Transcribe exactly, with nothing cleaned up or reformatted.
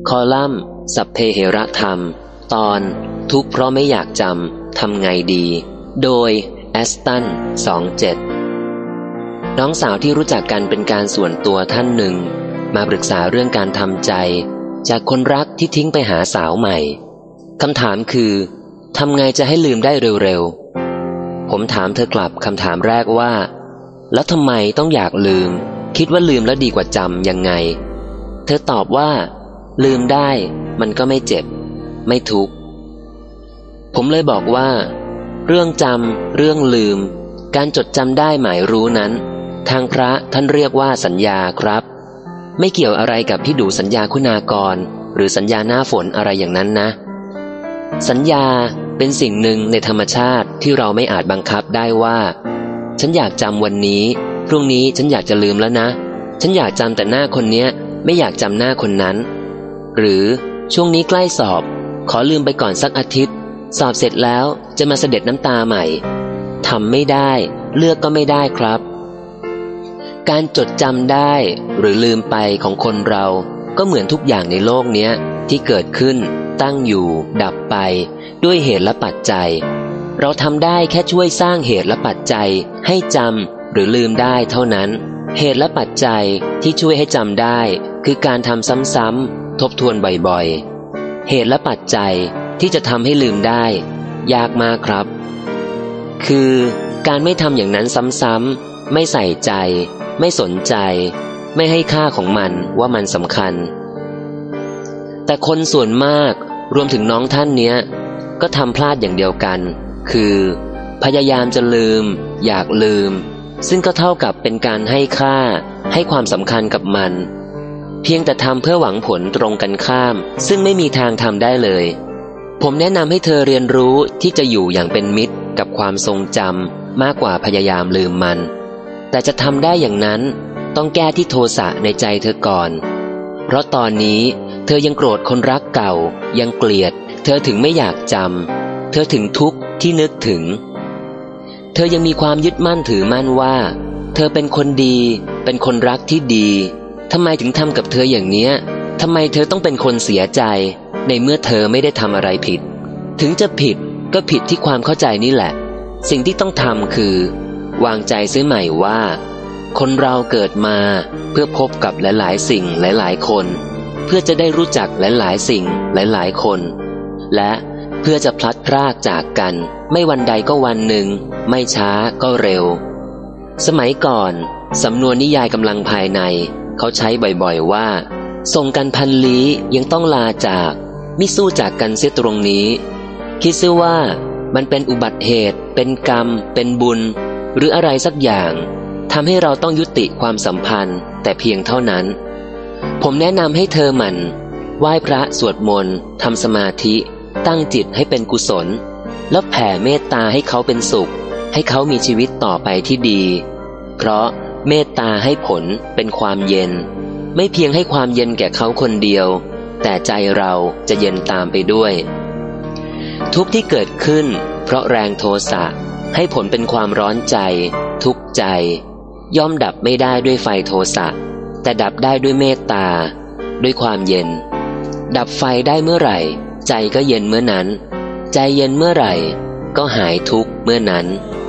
คอลัมน์สัพเพเหระธรรมตอนทุกข์เพราะไม่อยากจำทำไงดีโดยแอสตันสองเจ็ดน้องสาวที่รู้จักกันเป็นการส่วนตัวท่านหนึ่งมาปรึกษาเรื่องการทำใจจากคนรักที่ทิ้งไปหาสาวใหม่คำถามคือทำไงจะให้ลืมได้เร็วๆผมถามเธอกลับคำถามแรกว่าแล้วทำไมต้องอยากลืมคิดว่าลืมแล้วดีกว่าจำยังไงเธอตอบว่าลืมได้มันก็ไม่เจ็บไม่ทุกข์ผมเลยบอกว่าเรื่องจำเรื่องลืมการจดจำได้หมายรู้นั้นทางพระท่านเรียกว่าสัญญาครับไม่เกี่ยวอะไรกับพี่ดูสัญญาคุณากรหรือสัญญาหน้าฝนอะไรอย่างนั้นนะสัญญาเป็นสิ่งหนึ่งในธรรมชาติที่เราไม่อาจบังคับได้ว่าฉันอยากจำวันนี้พรุ่งนี้ฉันอยากจะลืมแล้วนะฉันอยากจำแต่หน้าคนเนี้ยไม่อยากจำหน้าคนนั้นหรือช่วงนี้ใกล้สอบขอลืมไปก่อนสักอาทิตย์สอบเสร็จแล้วจะมาเสด็จน้ำตาใหม่ทำไม่ได้เลือกก็ไม่ได้ครับการจดจำได้หรือลืมไปของคนเราก็เหมือนทุกอย่างในโลกเนี้ยที่เกิดขึ้นตั้งอยู่ดับไปด้วยเหตุและปัจจัยเราทำได้แค่ช่วยสร้างเหตุและปัจจัยให้จำหรือลืมได้เท่านั้นเหตุและปัจจัยที่ช่วยให้จำได้คือการทำซ้ำๆทบทวนบ่อยๆเหตุและปัจจัยที่จะทำให้ลืมได้ยากมากครับคือการไม่ทำอย่างนั้นซ้ำๆไม่ใส่ใจไม่สนใจไม่ให้ค่าของมันว่ามันสำคัญแต่คนส่วนมากรวมถึงน้องท่านเนี้ยก็ทำพลาดอย่างเดียวกันคือพยายามจะลืมอยากลืมซึ่งก็เท่ากับเป็นการให้ค่าให้ความสำคัญกับมันเพียงแต่ทำเพื่อหวังผลตรงกันข้ามซึ่งไม่มีทางทำได้เลยผมแนะนำให้เธอเรียนรู้ที่จะอยู่อย่างเป็นมิตรกับความทรงจำมากกว่าพยายามลืมมันแต่จะทำได้อย่างนั้นต้องแก้ที่โทสะในใจเธอก่อนเพราะตอนนี้เธอยังโกรธคนรักเก่ายังเกลียดเธอถึงไม่อยากจำเธอถึงทุกข์ที่นึกถึงเธอยังมีความยึดมั่นถือมั่นว่าเธอเป็นคนดีเป็นคนรักที่ดีทำไมถึงทำกับเธออย่างเนี้ยทำไมเธอต้องเป็นคนเสียใจในเมื่อเธอไม่ได้ทำอะไรผิดถึงจะผิดก็ผิดที่ความเข้าใจนี่แหละสิ่งที่ต้องทำคือวางใจเสียใหม่ว่าคนเราเกิดมาเพื่อพบกับหลายๆสิ่งหลายๆคนเพื่อจะได้รู้จักหลายๆสิ่งหลายๆคนและเพื่อจะพลัดพรากจากกันไม่วันใดก็วันหนึ่งไม่ช้าก็เร็วสมัยก่อนสำนวนนิยายกำลังภายในเขาใช้บ่อยๆว่าส่งกันพันลี้ยังต้องลาจากมิสู้จากกันเสียตรงนี้คิดซิว่ามันเป็นอุบัติเหตุเป็นกรรมเป็นบุญหรืออะไรสักอย่างทำให้เราต้องยุติความสัมพันธ์แต่เพียงเท่านั้นผมแนะนำให้เธอหมั่นไหว้พระสวดมนต์ทำสมาธิตั้งจิตให้เป็นกุศลแล้วแผ่เมตตาให้เขาเป็นสุขให้เขามีชีวิตต่อไปที่ดีเพราะเมตตาให้ผลเป็นความเย็นไม่เพียงให้ความเย็นแก่เขาคนเดียวแต่ใจเราจะเย็นตามไปด้วยทุกข์ที่เกิดขึ้นเพราะแรงโทสะให้ผลเป็นความร้อนใจทุกข์ใจย่อมดับไม่ได้ด้วยไฟโทสะแต่ดับได้ด้วยเมตตาด้วยความเย็นดับไฟได้เมื่อไหร่ใจก็เย็นเมื่อนั้นใจเย็นเมื่อไหร่ก็หายทุกข์เมื่อนั้น